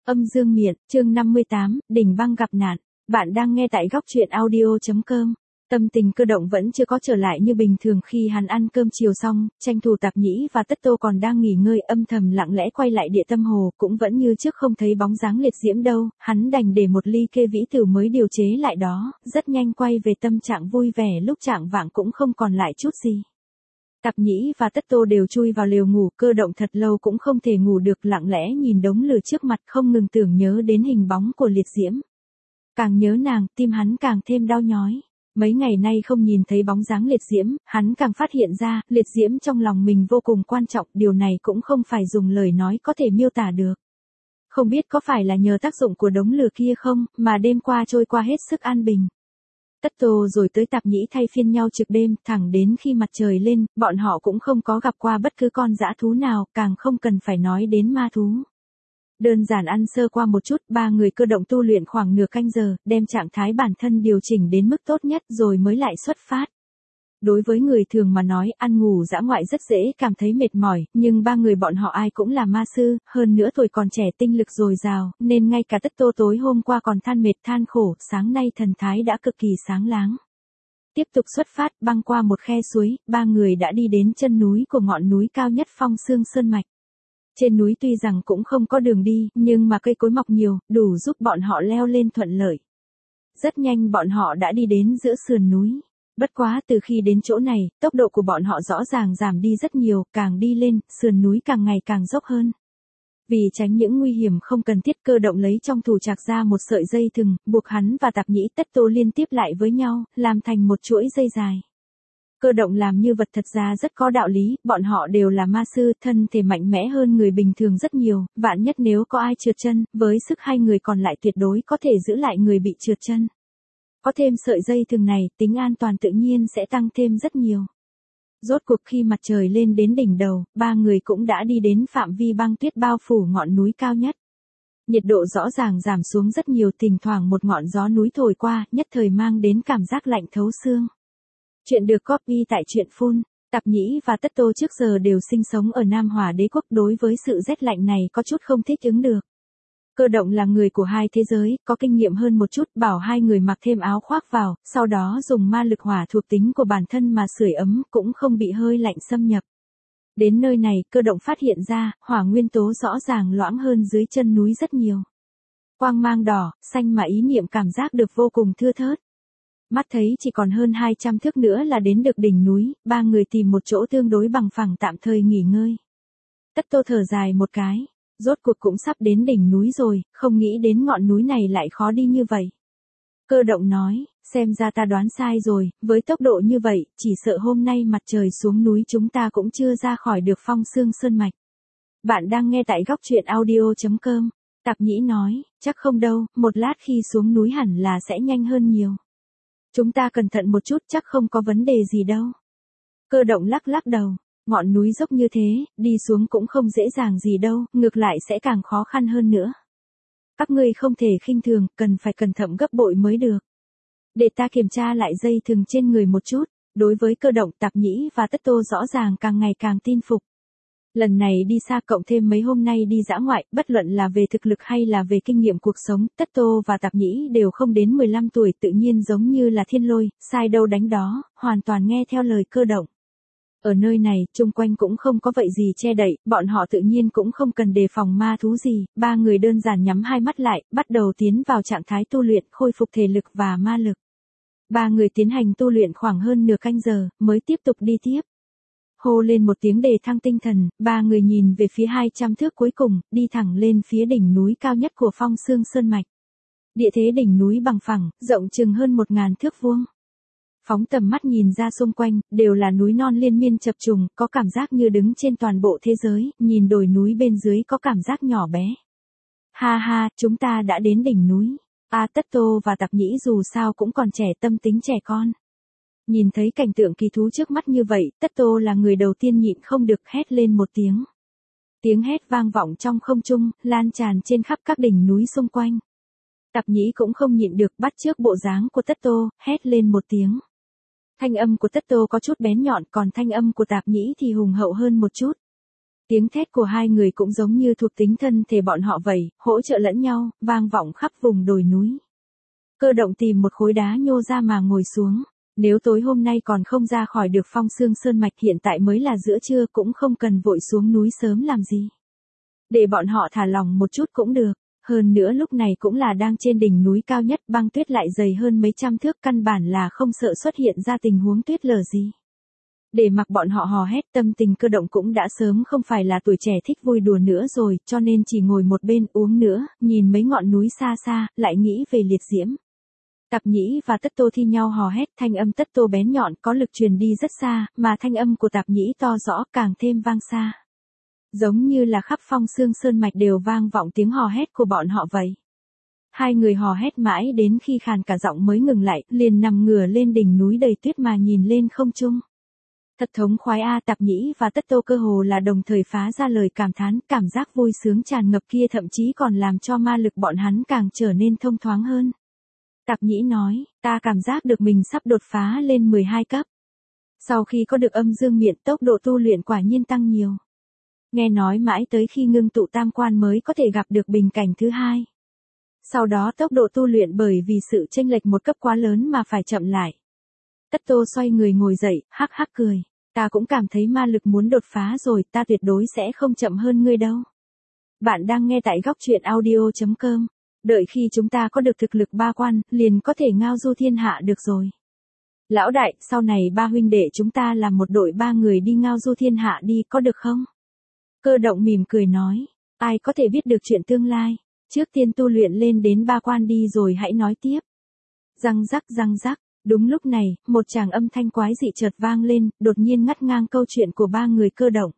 Âm dương miện, chương 58, đỉnh băng gặp nạn. Bạn đang nghe tại góc truyện audio.com. Tâm tình Cơ Động vẫn chưa có trở lại như bình thường khi hắn ăn cơm chiều xong, tranh thủ Tạp Nhĩ và Tất Tô còn đang nghỉ ngơi âm thầm lặng lẽ quay lại Địa Tâm Hồ, cũng vẫn như trước không thấy bóng dáng Liệt Diễm đâu, hắn đành để một ly kê vĩ tử mới điều chế lại đó, rất nhanh quay về tâm trạng vui vẻ lúc chạng vạng cũng không còn lại chút gì. Tạp Nhĩ và Tất Tô đều chui vào lều ngủ, Cơ Động thật lâu cũng không thể ngủ được, lặng lẽ nhìn đống lửa trước mặt không ngừng tưởng nhớ đến hình bóng của Liệt Diễm. Càng nhớ nàng, tim hắn càng thêm đau nhói. Mấy ngày nay không nhìn thấy bóng dáng Liệt Diễm, hắn càng phát hiện ra, Liệt Diễm trong lòng mình vô cùng quan trọng, điều này cũng không phải dùng lời nói có thể miêu tả được. Không biết có phải là nhờ tác dụng của đống lửa kia không, mà đêm qua trôi qua hết sức an bình. Tất Tô rồi tới Tạp Nhĩ thay phiên nhau trực đêm, thẳng đến khi mặt trời lên, bọn họ cũng không có gặp qua bất cứ con dã thú nào, càng không cần phải nói đến ma thú. Đơn giản ăn sơ qua một chút, ba người Cơ Động tu luyện khoảng nửa canh giờ, đem trạng thái bản thân điều chỉnh đến mức tốt nhất rồi mới lại xuất phát. Đối với người thường mà nói, ăn ngủ dã ngoại rất dễ cảm thấy mệt mỏi, nhưng ba người bọn họ ai cũng là ma sư, hơn nữa tuổi còn trẻ tinh lực dồi dào, nên ngay cả Tất Tô tối hôm qua còn than mệt than khổ, sáng nay thần thái đã cực kỳ sáng láng. Tiếp tục xuất phát, băng qua một khe suối, ba người đã đi đến chân núi của ngọn núi cao nhất Phong Xương Sơn Mạch. Trên núi tuy rằng cũng không có đường đi, nhưng mà cây cối mọc nhiều, đủ giúp bọn họ leo lên thuận lợi. Rất nhanh bọn họ đã đi đến giữa sườn núi. Bất quá từ khi đến chỗ này, tốc độ của bọn họ rõ ràng giảm đi rất nhiều, càng đi lên, sườn núi càng ngày càng dốc hơn. Vì tránh những nguy hiểm không cần thiết, Cơ Động lấy trong thủ trạc ra một sợi dây thừng, buộc hắn và Tạp Nhĩ Tất Tô liên tiếp lại với nhau, làm thành một chuỗi dây dài. Cơ Động làm như vật thật ra rất có đạo lý, bọn họ đều là ma sư, thân thể mạnh mẽ hơn người bình thường rất nhiều, vạn nhất nếu có ai trượt chân, với sức hai người còn lại tuyệt đối có thể giữ lại người bị trượt chân. Có thêm sợi dây thừng này, tính an toàn tự nhiên sẽ tăng thêm rất nhiều. Rốt cuộc khi mặt trời lên đến đỉnh đầu, ba người cũng đã đi đến phạm vi băng tuyết bao phủ ngọn núi cao nhất. Nhiệt độ rõ ràng giảm xuống rất nhiều, thỉnh thoảng một ngọn gió núi thổi qua, nhất thời mang đến cảm giác lạnh thấu xương. Chuyện được copy tại truyện Phun. Tạp Nhĩ và Tất Tô trước giờ đều sinh sống ở Nam Hỏa Đế quốc, đối với sự rét lạnh này có chút không thích ứng được. Cơ Động là người của hai thế giới, có kinh nghiệm hơn một chút, bảo hai người mặc thêm áo khoác vào, sau đó dùng ma lực hỏa thuộc tính của bản thân mà sưởi ấm, cũng không bị hơi lạnh xâm nhập. Đến nơi này, Cơ Động phát hiện ra, hỏa nguyên tố rõ ràng loãng hơn dưới chân núi rất nhiều. Quang mang đỏ, xanh mà ý niệm cảm giác được vô cùng thưa thớt. Mắt thấy chỉ còn hơn 200 thước nữa là đến được đỉnh núi, ba người tìm một chỗ tương đối bằng phẳng tạm thời nghỉ ngơi. Tất Tô thở dài một cái, rốt cuộc cũng sắp đến đỉnh núi rồi, không nghĩ đến ngọn núi này lại khó đi như vậy. Cơ Động nói, xem ra ta đoán sai rồi, với tốc độ như vậy, chỉ sợ hôm nay mặt trời xuống núi chúng ta cũng chưa ra khỏi được Phong Xương Sơn Mạch. Bạn đang nghe tại góc truyện audio.com. Tạp Nhĩ nói, chắc không đâu, một lát khi xuống núi hẳn là sẽ nhanh hơn nhiều. Chúng ta cẩn thận một chút, chắc không có vấn đề gì đâu. Cơ Động lắc lắc đầu, ngọn núi dốc như thế, đi xuống cũng không dễ dàng gì đâu, ngược lại sẽ càng khó khăn hơn nữa. Các ngươi không thể khinh thường, cần phải cẩn thận gấp bội mới được. Để ta kiểm tra lại dây thừng trên người một chút. Đối với Cơ Động, Tạp Nhĩ và Tất Tô rõ ràng càng ngày càng tin phục. Lần này đi xa cộng thêm mấy hôm nay đi dã ngoại, bất luận là về thực lực hay là về kinh nghiệm cuộc sống, Tất Tô và Tạp Nhĩ đều không đến 15 tuổi, tự nhiên giống như là thiên lôi, sai đâu đánh đó, hoàn toàn nghe theo lời Cơ Động. Ở nơi này, chung quanh cũng không có vậy gì che đậy, bọn họ tự nhiên cũng không cần đề phòng ma thú gì, ba người đơn giản nhắm hai mắt lại, bắt đầu tiến vào trạng thái tu luyện, khôi phục thể lực và ma lực. Ba người tiến hành tu luyện khoảng hơn nửa canh giờ, mới tiếp tục đi tiếp. Hô lên một tiếng đề thăng tinh thần, ba người nhìn về phía 200 thước cuối cùng, đi thẳng lên phía đỉnh núi cao nhất của Phong Xương Sơn Mạch. Địa thế đỉnh núi bằng phẳng, rộng chừng hơn 1000 thước vuông. Phóng tầm mắt nhìn ra xung quanh, đều là núi non liên miên chập trùng, có cảm giác như đứng trên toàn bộ thế giới, nhìn đồi núi bên dưới có cảm giác nhỏ bé. Ha ha, chúng ta đã đến đỉnh núi. Tất Tô và Tạp Nhĩ dù sao cũng còn trẻ, tâm tính trẻ con. Nhìn thấy cảnh tượng kỳ thú trước mắt như vậy, Tất Tô là người đầu tiên nhịn không được hét lên một tiếng. Tiếng hét vang vọng trong không trung, lan tràn trên khắp các đỉnh núi xung quanh. Tạp Nhĩ cũng không nhịn được, bắt chước bộ dáng của Tất Tô, hét lên một tiếng. Thanh âm của Tất Tô có chút bén nhọn, còn thanh âm của Tạp Nhĩ thì hùng hậu hơn một chút. Tiếng thét của hai người cũng giống như thuộc tính thân thể bọn họ vậy, hỗ trợ lẫn nhau, vang vọng khắp vùng đồi núi. Cơ động tìm một khối đá nhô ra mà ngồi xuống. Nếu tối hôm nay còn không ra khỏi được Phong Xương Sơn Mạch, hiện tại mới là giữa trưa, cũng không cần vội xuống núi sớm làm gì. Để bọn họ thả lỏng một chút cũng được. Hơn nữa lúc này cũng là đang trên đỉnh núi cao nhất, băng tuyết lại dày hơn mấy trăm thước, căn bản là không sợ xuất hiện ra tình huống tuyết lở gì. Để mặc bọn họ hò hét, tâm tình Cơ động cũng đã sớm không phải là tuổi trẻ thích vui đùa nữa rồi, cho nên chỉ ngồi một bên uống nữa, nhìn mấy ngọn núi xa xa, lại nghĩ về liệt diễm. Tạp Nhĩ và Tất Tô thi nhau hò hét, thanh âm Tất Tô bén nhọn có lực truyền đi rất xa, mà thanh âm của Tạp Nhĩ to rõ càng thêm vang xa. Giống như là khắp Phong Xương Sơn Mạch đều vang vọng tiếng hò hét của bọn họ vậy. Hai người hò hét mãi đến khi khàn cả giọng mới ngừng lại, liền nằm ngửa lên đỉnh núi đầy tuyết mà nhìn lên không trung. Thật thống khoái a. Tạp Nhĩ và Tất Tô cơ hồ là đồng thời phá ra lời cảm thán, cảm giác vui sướng tràn ngập kia thậm chí còn làm cho ma lực bọn hắn càng trở nên thông thoáng hơn. Tạp Nhĩ nói, ta cảm giác được mình sắp đột phá lên 12 cấp. Sau khi có được âm dương miện, tốc độ tu luyện quả nhiên tăng nhiều. Nghe nói mãi tới khi ngưng tụ tam quan mới có thể gặp được bình cảnh thứ hai. Sau đó tốc độ tu luyện bởi vì sự chênh lệch một cấp quá lớn mà phải chậm lại. Tất Tô xoay người ngồi dậy, hắc hắc cười. Ta cũng cảm thấy ma lực muốn đột phá rồi, ta tuyệt đối sẽ không chậm hơn ngươi đâu. Bạn đang nghe tại góc truyện audio.com. Đợi khi chúng ta có được thực lực 3 quan, liền có thể ngao du thiên hạ được rồi. Lão đại, sau này ba huynh đệ chúng ta làm một đội 3 người đi ngao du thiên hạ đi, có được không? Cơ động mỉm cười nói, ai có thể biết được chuyện tương lai, trước tiên tu luyện lên đến 3 quan đi rồi hãy nói tiếp. Răng rắc, đúng lúc này, một tràng âm thanh quái dị chợt vang lên, đột nhiên ngắt ngang câu chuyện của 3 người Cơ động.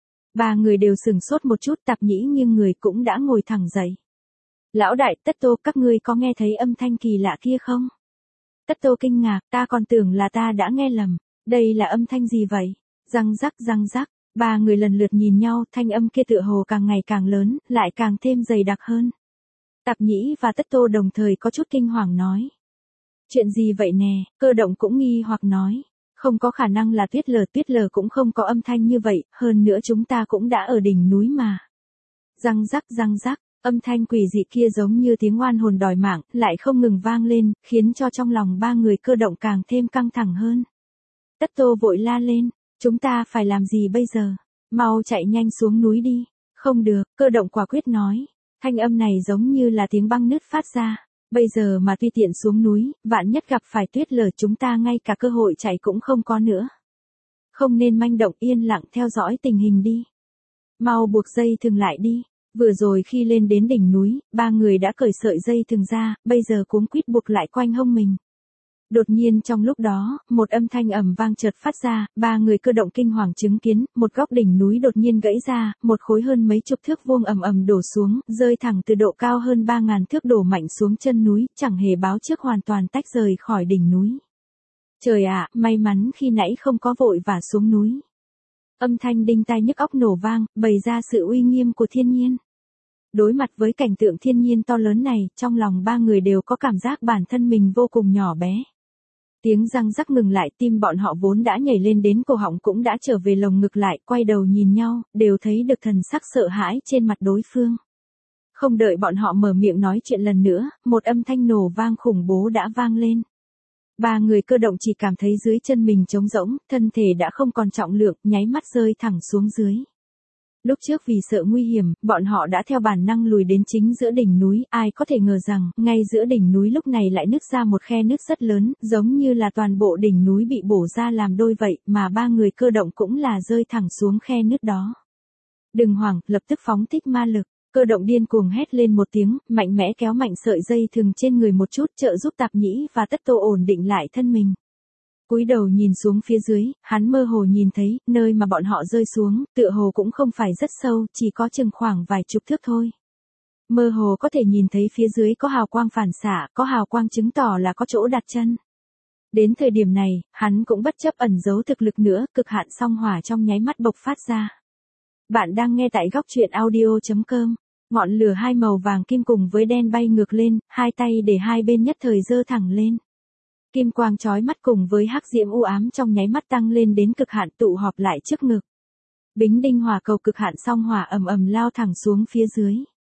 3 người đều sửng sốt một chút, Tạp Nhĩ nhưng người cũng đã ngồi thẳng dậy. Lão đại, Tất Tô, các ngươi có nghe thấy âm thanh kỳ lạ kia không? Tất Tô kinh ngạc, ta còn tưởng là ta đã nghe lầm, đây là âm thanh gì vậy? Răng rắc, 3 người lần lượt nhìn nhau, thanh âm kia tựa hồ càng ngày càng lớn, lại càng thêm dày đặc hơn. Tạp Nhĩ và Tất Tô đồng thời có chút kinh hoàng nói. Chuyện gì vậy nè? Cơ động cũng nghi hoặc nói. Không có khả năng là tuyết lở cũng không có âm thanh như vậy, hơn nữa chúng ta cũng đã ở đỉnh núi mà. Răng rắc, âm thanh quỷ dị kia giống như tiếng oan hồn đòi mạng, lại không ngừng vang lên, khiến cho trong lòng 3 người Cơ động càng thêm căng thẳng hơn. Tất Tô vội la lên, chúng ta phải làm gì bây giờ? Mau chạy nhanh xuống núi đi. Không được, Cơ động quả quyết nói. Thanh âm này giống như là tiếng băng nứt phát ra. Bây giờ mà tùy tiện xuống núi, vạn nhất gặp phải tuyết lở chúng ta ngay cả cơ hội chạy cũng không có nữa. Không nên manh động, yên lặng theo dõi tình hình đi. Mau buộc dây thừng lại đi. Vừa rồi khi lên đến đỉnh núi, 3 người đã cởi sợi dây thừng ra, bây giờ cuống quýt buộc lại quanh hông mình. Đột nhiên trong lúc đó, một âm thanh ầm vang chợt phát ra, 3 người Cơ động kinh hoàng chứng kiến, một góc đỉnh núi đột nhiên gãy ra, một khối hơn mấy chục thước vuông ầm đổ xuống, rơi thẳng từ độ cao hơn 3.000 thước đổ mạnh xuống chân núi, chẳng hề báo trước, hoàn toàn tách rời khỏi đỉnh núi. Trời ạ, may mắn khi nãy không có vội vã xuống núi. Âm thanh đinh tai nhức óc nổ vang, bày ra sự uy nghiêm của thiên nhiên. Đối mặt với cảnh tượng thiên nhiên to lớn này, trong lòng 3 người đều có cảm giác bản thân mình vô cùng nhỏ bé. Tiếng răng rắc ngừng lại, tim bọn họ vốn đã nhảy lên đến cổ họng cũng đã trở về lồng ngực lại, quay đầu nhìn nhau, đều thấy được thần sắc sợ hãi trên mặt đối phương. Không đợi bọn họ mở miệng nói chuyện lần nữa, một âm thanh nổ vang khủng bố đã vang lên. 3 người Cơ động chỉ cảm thấy dưới chân mình trống rỗng, thân thể đã không còn trọng lượng, nháy mắt rơi thẳng xuống dưới. Lúc trước vì sợ nguy hiểm, bọn họ đã theo bản năng lùi đến chính giữa đỉnh núi, ai có thể ngờ rằng, ngay giữa đỉnh núi lúc này lại nứt ra một khe nứt rất lớn, giống như là toàn bộ đỉnh núi bị bổ ra làm đôi vậy, mà 3 người Cơ động cũng là rơi thẳng xuống khe nứt đó. Đừng hoảng, lập tức phóng thích ma lực. Cơ động điên cuồng hét lên một tiếng, mạnh mẽ kéo mạnh sợi dây thừng trên người một chút, trợ giúp Tạp Nhĩ và Tất Tô ổn định lại thân mình. Cúi đầu nhìn xuống phía dưới, hắn mơ hồ nhìn thấy, nơi mà bọn họ rơi xuống, tựa hồ cũng không phải rất sâu, chỉ có chừng khoảng vài chục thước thôi. Mơ hồ có thể nhìn thấy phía dưới có hào quang phản xạ, có hào quang chứng tỏ là có chỗ đặt chân. Đến thời điểm này, hắn cũng bất chấp ẩn giấu thực lực nữa, cực hạn song hỏa trong nháy mắt bộc phát ra. Bạn đang nghe tại góc truyện audio.com. Ngọn lửa hai màu vàng kim cùng với đen bay ngược lên, hai tay để hai bên nhất thời giơ thẳng lên. Kim quang chói mắt cùng với hắc diễm u ám trong nháy mắt tăng lên đến cực hạn tụ họp lại trước ngực. Bính đinh hỏa cầu cực hạn song hỏa ầm ầm lao thẳng xuống phía dưới.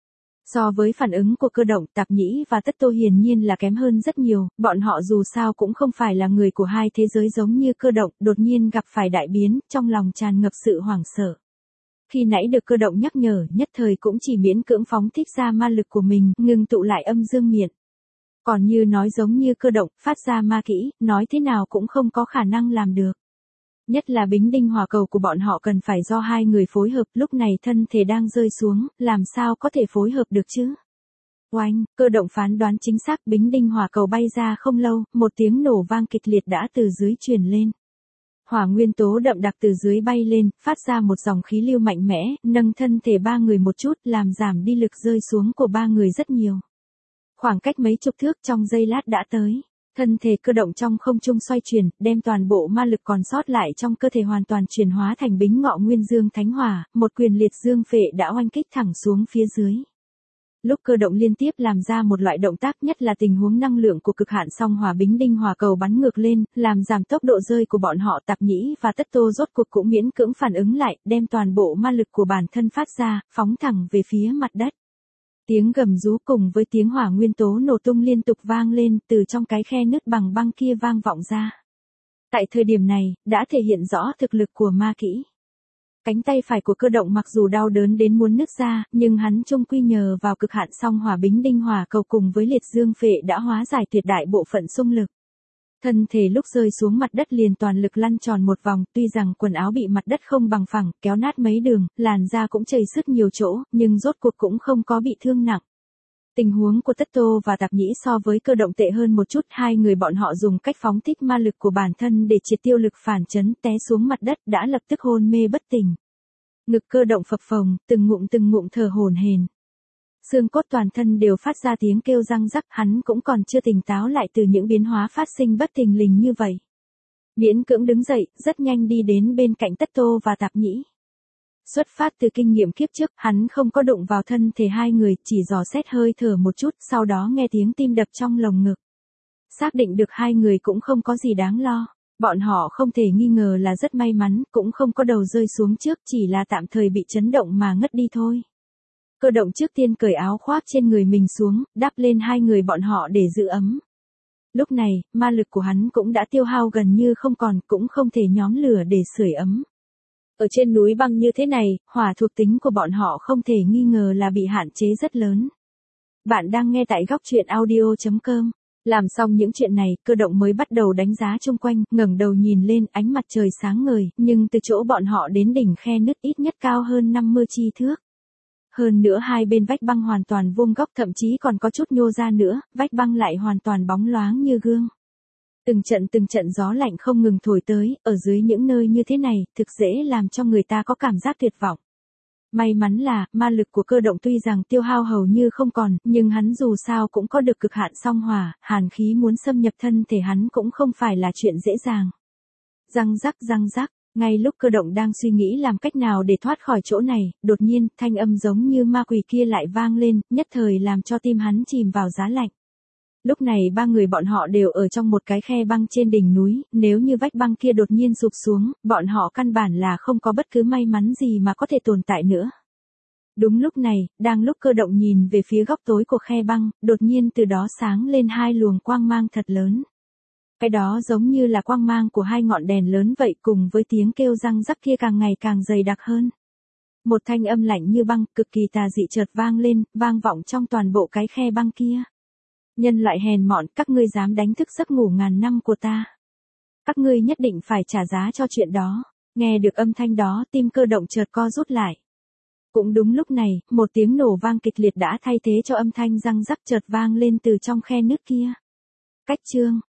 So với phản ứng của cơ động, Tạp Nhĩ và Tất Tô hiển nhiên là kém hơn rất nhiều, bọn họ dù sao cũng không phải là người của hai thế giới giống như cơ động, đột nhiên gặp phải đại biến, trong lòng tràn ngập sự hoảng sợ. Khi nãy được cơ động nhắc nhở, nhất thời cũng chỉ miễn cưỡng phóng thích ra ma lực của mình, ngừng tụ lại âm dương miện. Còn như nói giống như cơ động, phát ra ma kỹ, nói thế nào cũng không có khả năng làm được. Nhất là bính đinh hỏa cầu của bọn họ cần phải do hai người phối hợp, lúc này thân thể đang rơi xuống, làm sao có thể phối hợp được chứ? Oanh, cơ động phán đoán chính xác, bính đinh hỏa cầu bay ra không lâu, một tiếng nổ vang kịch liệt đã từ dưới truyền lên. Hỏa nguyên tố đậm đặc từ dưới bay lên, phát ra một dòng khí lưu mạnh mẽ, nâng thân thể ba người một chút, làm giảm đi lực rơi xuống của ba người rất nhiều. Khoảng cách mấy chục thước trong giây lát đã tới. Thân thể cơ động trong không trung xoay chuyển, đem toàn bộ ma lực còn sót lại trong cơ thể hoàn toàn chuyển hóa thành bính ngọ nguyên dương thánh hỏa, một quyền liệt dương phệ đã oanh kích thẳng xuống phía dưới. Lúc cơ động liên tiếp làm ra một loại động tác, nhất là tình huống năng lượng của cực hạn song hỏa bính đinh hỏa cầu bắn ngược lên, làm giảm tốc độ rơi của bọn họ, Tạp Nhĩ và Tất Tô rốt cuộc cũng miễn cưỡng phản ứng lại, đem toàn bộ ma lực của bản thân phát ra, phóng thẳng về phía mặt đất. Tiếng gầm rú cùng với tiếng hỏa nguyên tố nổ tung liên tục vang lên, từ trong cái khe nứt bằng băng kia vang vọng ra. Tại thời điểm này, đã thể hiện rõ thực lực của ma kỹ. Cánh tay phải của cơ động mặc dù đau đớn đến muốn nứt ra, nhưng hắn chung quy nhờ vào cực hạn song hỏa bính đinh hỏa cầu cùng với liệt dương phệ đã hóa giải tuyệt đại bộ phận xung lực. Thân thể lúc rơi xuống mặt đất liền toàn lực lăn tròn một vòng, tuy rằng quần áo bị mặt đất không bằng phẳng, kéo nát mấy đường, làn da cũng chảy xước nhiều chỗ, nhưng rốt cuộc cũng không có bị thương nặng. Tình huống của Tất Tô và Tạp Nhĩ so với cơ động tệ hơn một chút, hai người bọn họ dùng cách phóng thích ma lực của bản thân để triệt tiêu lực phản chấn, té xuống mặt đất đã lập tức hôn mê bất tỉnh. Ngực cơ động phập phồng, từng ngụm thở hổn hển. Xương cốt toàn thân đều phát ra tiếng kêu răng rắc, hắn cũng còn chưa tỉnh táo lại từ những biến hóa phát sinh bất thình lình như vậy. Miễn cưỡng đứng dậy, rất nhanh đi đến bên cạnh Tất Tô và Tạp Nhĩ. Xuất phát từ kinh nghiệm kiếp trước, hắn không có đụng vào thân thể hai người, chỉ dò xét hơi thở một chút, sau đó nghe tiếng tim đập trong lồng ngực. Xác định được hai người cũng không có gì đáng lo. Bọn họ không thể nghi ngờ là rất may mắn, cũng không có đầu rơi xuống trước, chỉ là tạm thời bị chấn động mà ngất đi thôi. Cơ động trước tiên cởi áo khoác trên người mình xuống, đắp lên hai người bọn họ để giữ ấm. Lúc này, ma lực của hắn cũng đã tiêu hao gần như không còn, cũng không thể nhóm lửa để sưởi ấm. Ở trên núi băng như thế này, hỏa thuộc tính của bọn họ không thể nghi ngờ là bị hạn chế rất lớn. Bạn đang nghe tại góc truyện audio.com. Làm xong những chuyện này, cơ động mới bắt đầu đánh giá chung quanh, ngẩng đầu nhìn lên, ánh mặt trời sáng ngời, nhưng từ chỗ bọn họ đến đỉnh khe nứt ít nhất cao hơn 50 chi thước. Hơn nữa hai bên vách băng hoàn toàn vuông góc, thậm chí còn có chút nhô ra nữa, vách băng lại hoàn toàn bóng loáng như gương. Từng trận gió lạnh không ngừng thổi tới, ở dưới những nơi như thế này, thực dễ làm cho người ta có cảm giác tuyệt vọng. May mắn là, ma lực của cơ động tuy rằng tiêu hao hầu như không còn, nhưng hắn dù sao cũng có được cực hạn song hỏa, hàn khí muốn xâm nhập thân thể hắn cũng không phải là chuyện dễ dàng. Răng rắc, ngay lúc cơ động đang suy nghĩ làm cách nào để thoát khỏi chỗ này, đột nhiên, thanh âm giống như ma quỷ kia lại vang lên, nhất thời làm cho tim hắn chìm vào giá lạnh. Lúc này ba người bọn họ đều ở trong một cái khe băng trên đỉnh núi, nếu như vách băng kia đột nhiên sụp xuống, bọn họ căn bản là không có bất cứ may mắn gì mà có thể tồn tại nữa. Đúng lúc này, đang lúc cơ động nhìn về phía góc tối của khe băng, đột nhiên từ đó sáng lên hai luồng quang mang thật lớn. Cái đó giống như là quang mang của hai ngọn đèn lớn vậy, cùng với tiếng kêu răng rắc kia càng ngày càng dày đặc hơn. Một thanh âm lạnh như băng, cực kỳ tà dị chợt vang lên, vang vọng trong toàn bộ cái khe băng kia. Nhân loại hèn mọn, các ngươi dám đánh thức giấc ngủ ngàn năm của ta. Các ngươi nhất định phải trả giá cho chuyện đó. Nghe được âm thanh đó, tim cơ động chợt co rút lại. Cũng đúng lúc này, một tiếng nổ vang kịch liệt đã thay thế cho âm thanh răng rắc chợt vang lên từ trong khe nứt kia. Cách chương,